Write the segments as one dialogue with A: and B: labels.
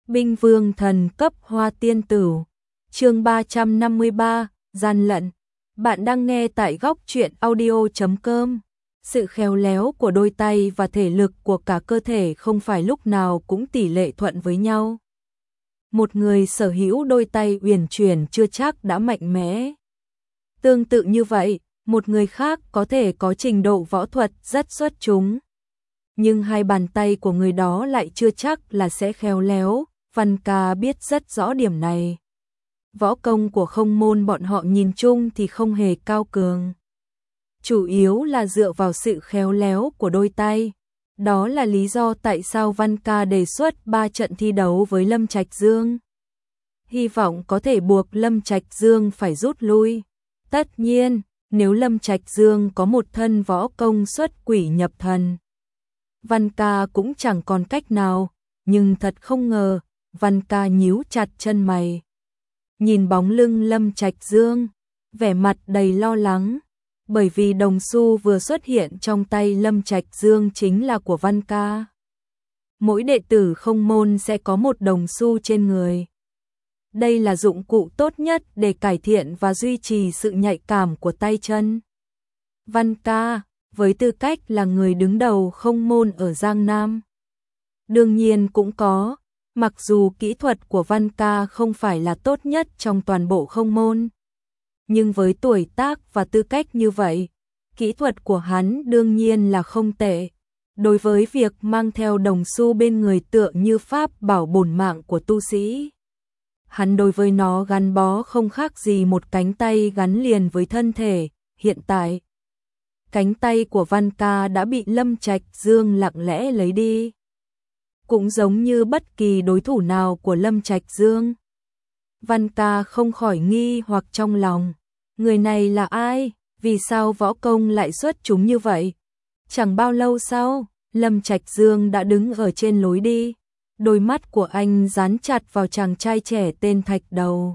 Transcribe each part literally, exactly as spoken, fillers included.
A: Binh vương thần cấp hoa tiên tử. Chương ba trăm năm mươi ba, gian lận. Bạn đang nghe tại góc truyện audio chấm com. Sự khéo léo của đôi tay và thể lực của cả cơ thể không phải lúc nào cũng tỷ lệ thuận với nhau. Một người sở hữu đôi tay uyển chuyển chưa chắc đã mạnh mẽ. Tương tự như vậy, một người khác có thể có trình độ võ thuật rất xuất chúng. Nhưng hai bàn tay của người đó lại chưa chắc là sẽ khéo léo, Văn Ca biết rất rõ điểm này. Võ công của Không Môn bọn họ nhìn chung thì không hề cao cường. Chủ yếu là dựa vào sự khéo léo của đôi tay. Đó là lý do tại sao Văn Ca đề xuất ba trận thi đấu với Lâm Trạch Dương. Hy vọng có thể buộc Lâm Trạch Dương phải rút lui. Tất nhiên, nếu Lâm Trạch Dương có một thân võ công xuất quỷ nhập thần, Văn Ca cũng chẳng còn cách nào, nhưng thật không ngờ, Văn Ca nhíu chặt chân mày. Nhìn bóng lưng Lâm Trạch Dương, vẻ mặt đầy lo lắng, bởi vì đồng xu vừa xuất hiện trong tay Lâm Trạch Dương chính là của Văn Ca. Mỗi đệ tử Không Môn sẽ có một đồng xu trên người. Đây là dụng cụ tốt nhất để cải thiện và duy trì sự nhạy cảm của tay chân. Văn Ca, với tư cách là người đứng đầu Không Môn ở Giang Nam, đương nhiên cũng có, mặc dù kỹ thuật của Văn Ca không phải là tốt nhất trong toàn bộ Không Môn, nhưng với tuổi tác và tư cách như vậy, kỹ thuật của hắn đương nhiên là không tệ. Đối với việc mang theo đồng xu bên người tựa như pháp bảo bổn mạng của tu sĩ, hắn đối với nó gắn bó không khác gì một cánh tay gắn liền với thân thể. Hiện tại, cánh tay của Văn Ca đã bị Lâm Trạch Dương lặng lẽ lấy đi. Cũng giống như bất kỳ đối thủ nào của Lâm Trạch Dương, Văn Ca không khỏi nghi hoặc trong lòng. Người này là ai? Vì sao võ công lại xuất chúng như vậy? Chẳng bao lâu sau, Lâm Trạch Dương đã đứng ở trên lối đi. Đôi mắt của anh dán chặt vào chàng trai trẻ tên Thạch Đầu.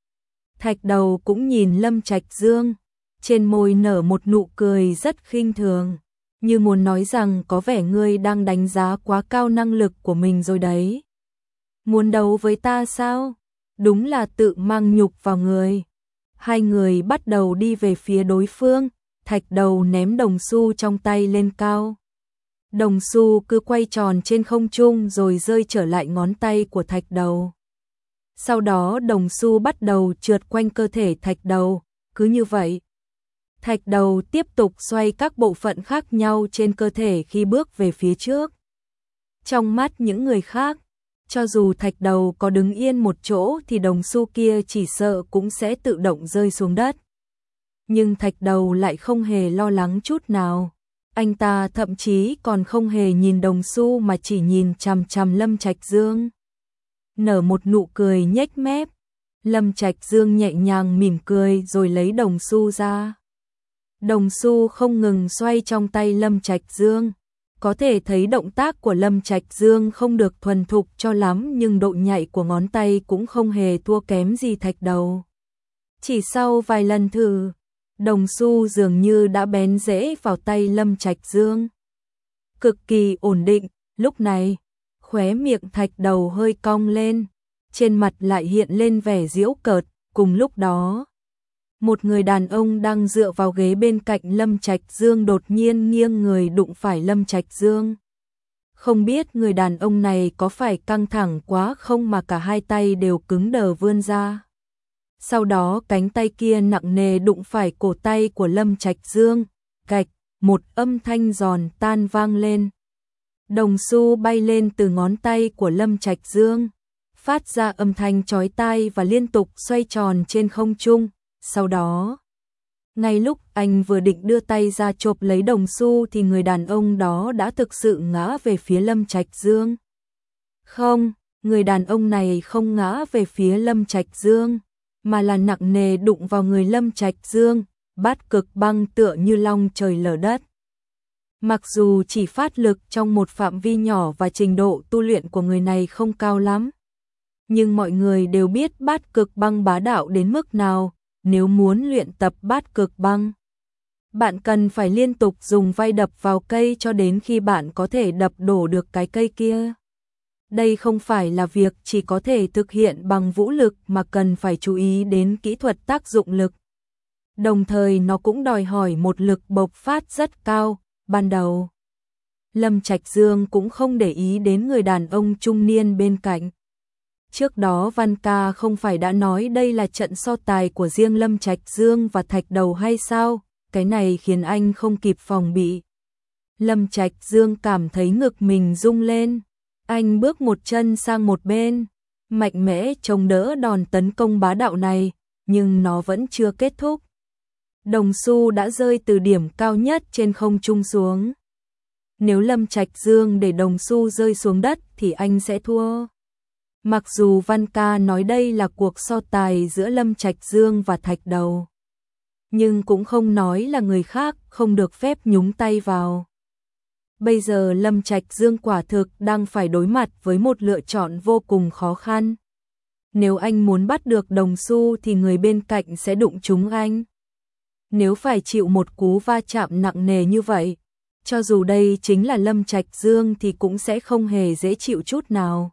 A: Thạch Đầu cũng nhìn Lâm Trạch Dương, trên môi nở một nụ cười rất khinh thường, như muốn nói rằng có vẻ ngươi đang đánh giá quá cao năng lực của mình rồi đấy. Muốn đấu với ta sao? Đúng là tự mang nhục vào người. Hai người bắt đầu đi về phía đối phương, Thạch Đầu ném đồng xu trong tay lên cao. Đồng xu cứ quay tròn trên không trung rồi rơi trở lại ngón tay của Thạch Đầu. Sau đó đồng xu bắt đầu trượt quanh cơ thể Thạch Đầu, cứ như vậy. Thạch Đầu tiếp tục xoay các bộ phận khác nhau trên cơ thể khi bước về phía trước. Trong mắt những người khác, cho dù Thạch Đầu có đứng yên một chỗ thì đồng xu kia chỉ sợ cũng sẽ tự động rơi xuống đất. Nhưng Thạch Đầu lại không hề lo lắng chút nào. Anh ta thậm chí còn không hề nhìn đồng xu mà chỉ nhìn chằm chằm Lâm Trạch Dương. Nở một nụ cười nhếch mép. Lâm Trạch Dương nhẹ nhàng mỉm cười rồi lấy đồng xu ra. Đồng xu không ngừng xoay trong tay Lâm Trạch Dương. Có thể thấy động tác của Lâm Trạch Dương không được thuần thục cho lắm, nhưng độ nhạy của ngón tay cũng không hề thua kém gì Thạch Đầu. Chỉ sau vài lần thử, đồng xu dường như đã bén rễ vào tay Lâm Trạch Dương. Cực kỳ ổn định, lúc này, khóe miệng Thạch Đầu hơi cong lên, trên mặt lại hiện lên vẻ giễu cợt. Cùng lúc đó, một người đàn ông đang dựa vào ghế bên cạnh Lâm Trạch Dương đột nhiên nghiêng người đụng phải Lâm Trạch Dương. Không biết người đàn ông này có phải căng thẳng quá không mà cả hai tay đều cứng đờ vươn ra. Sau đó cánh tay kia nặng nề đụng phải cổ tay của Lâm Trạch Dương, cạch, một âm thanh giòn tan vang lên. Đồng xu bay lên từ ngón tay của Lâm Trạch Dương, phát ra âm thanh chói tai và liên tục xoay tròn trên không trung. Sau đó, ngay lúc anh vừa định đưa tay ra chộp lấy đồng xu thì người đàn ông đó đã thực sự ngã về phía Lâm Trạch Dương. Không, người đàn ông này không ngã về phía Lâm Trạch Dương, mà là nặng nề đụng vào người Lâm Trạch Dương, Bát Cực Băng tựa như long trời lở đất. Mặc dù chỉ phát lực trong một phạm vi nhỏ và trình độ tu luyện của người này không cao lắm, nhưng mọi người đều biết Bát Cực Băng bá đạo đến mức nào. Nếu muốn luyện tập Bát Cực Băng, bạn cần phải liên tục dùng vai đập vào cây cho đến khi bạn có thể đập đổ được cái cây kia. Đây không phải là việc chỉ có thể thực hiện bằng vũ lực mà cần phải chú ý đến kỹ thuật tác dụng lực. Đồng thời nó cũng đòi hỏi một lực bộc phát rất cao. Ban đầu, Lâm Trạch Dương cũng không để ý đến người đàn ông trung niên bên cạnh. Trước đó Văn Ca không phải đã nói đây là trận so tài của riêng Lâm Trạch Dương và Thạch Đầu hay sao? Cái này khiến anh không kịp phòng bị. Lâm Trạch Dương cảm thấy ngực mình rung lên. Anh bước một chân sang một bên, mạnh mẽ chống đỡ đòn tấn công bá đạo này, nhưng nó vẫn chưa kết thúc. Đồng xu đã rơi từ điểm cao nhất trên không trung xuống. Nếu Lâm Trạch Dương để đồng xu rơi xuống đất thì anh sẽ thua. Mặc dù Văn Ca nói đây là cuộc so tài giữa Lâm Trạch Dương và Thạch Đầu, nhưng cũng không nói là người khác không được phép nhúng tay vào. Bây giờ Lâm Trạch Dương quả thực đang phải đối mặt với một lựa chọn vô cùng khó khăn. Nếu anh muốn bắt được đồng xu thì người bên cạnh sẽ đụng trúng anh. Nếu phải chịu một cú va chạm nặng nề như vậy, cho dù đây chính là Lâm Trạch Dương thì cũng sẽ không hề dễ chịu chút nào.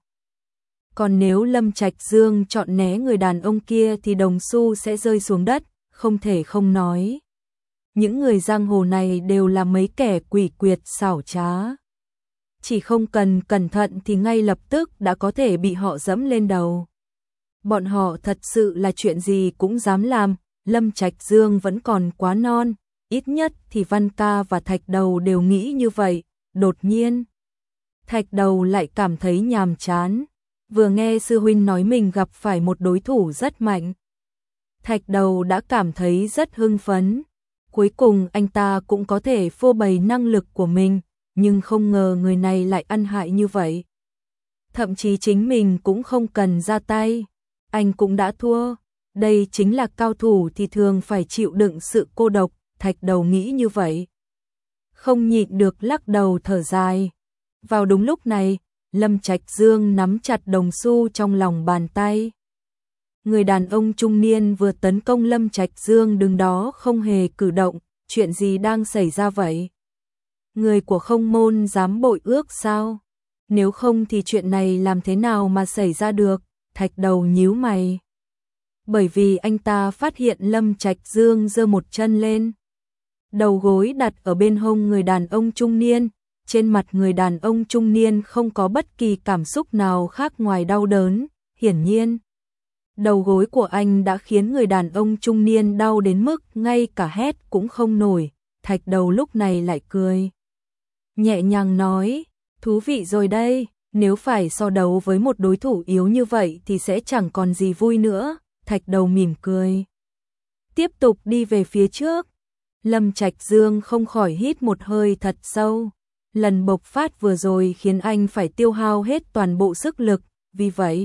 A: Còn nếu Lâm Trạch Dương chọn né người đàn ông kia thì đồng xu sẽ rơi xuống đất, không thể không nói. Những người giang hồ này đều là mấy kẻ quỷ quyệt xảo trá. Chỉ không cần cẩn thận thì ngay lập tức đã có thể bị họ dẫm lên đầu. Bọn họ thật sự là chuyện gì cũng dám làm. Lâm Trạch Dương vẫn còn quá non, ít nhất thì Văn Ca và Thạch Đầu đều nghĩ như vậy. Đột nhiên, Thạch Đầu lại cảm thấy nhàm chán. Vừa nghe sư huynh nói mình gặp phải một đối thủ rất mạnh, Thạch Đầu đã cảm thấy rất hưng phấn. Cuối cùng anh ta cũng có thể phô bày năng lực của mình, nhưng không ngờ người này lại ăn hại như vậy. Thậm chí chính mình cũng không cần ra tay, anh cũng đã thua. Đây chính là cao thủ thì thường phải chịu đựng sự cô độc, Thạch Đầu nghĩ như vậy. Không nhịn được lắc đầu thở dài. Vào đúng lúc này, Lâm Trạch Dương nắm chặt đồng xu trong lòng bàn tay. Người đàn ông trung niên vừa tấn công Lâm Trạch Dương đứng đó không hề cử động, chuyện gì đang xảy ra vậy? Người của Không Môn dám bội ước sao? Nếu không thì chuyện này làm thế nào mà xảy ra được? Thạch Đầu nhíu mày. Bởi vì anh ta phát hiện Lâm Trạch Dương giơ một chân lên. Đầu gối đặt ở bên hông người đàn ông trung niên, trên mặt người đàn ông trung niên không có bất kỳ cảm xúc nào khác ngoài đau đớn, hiển nhiên. Đầu gối của anh đã khiến người đàn ông trung niên đau đến mức ngay cả hét cũng không nổi. Thạch Đầu lúc này lại cười. Nhẹ nhàng nói, thú vị rồi đây, nếu phải so đấu với một đối thủ yếu như vậy thì sẽ chẳng còn gì vui nữa. Thạch Đầu mỉm cười. Tiếp tục đi về phía trước. Lâm Trạch Dương không khỏi hít một hơi thật sâu. Lần bộc phát vừa rồi khiến anh phải tiêu hao hết toàn bộ sức lực, vì vậy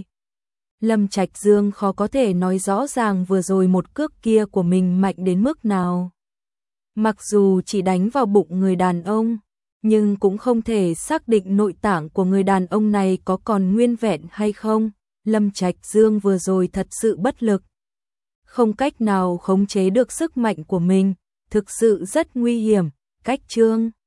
A: Lâm Trạch Dương khó có thể nói rõ ràng vừa rồi một cước kia của mình mạnh đến mức nào. Mặc dù chỉ đánh vào bụng người đàn ông, nhưng cũng không thể xác định nội tạng của người đàn ông này có còn nguyên vẹn hay không. Lâm Trạch Dương vừa rồi thật sự bất lực, không cách nào khống chế được sức mạnh của mình, thực sự rất nguy hiểm. Cách chương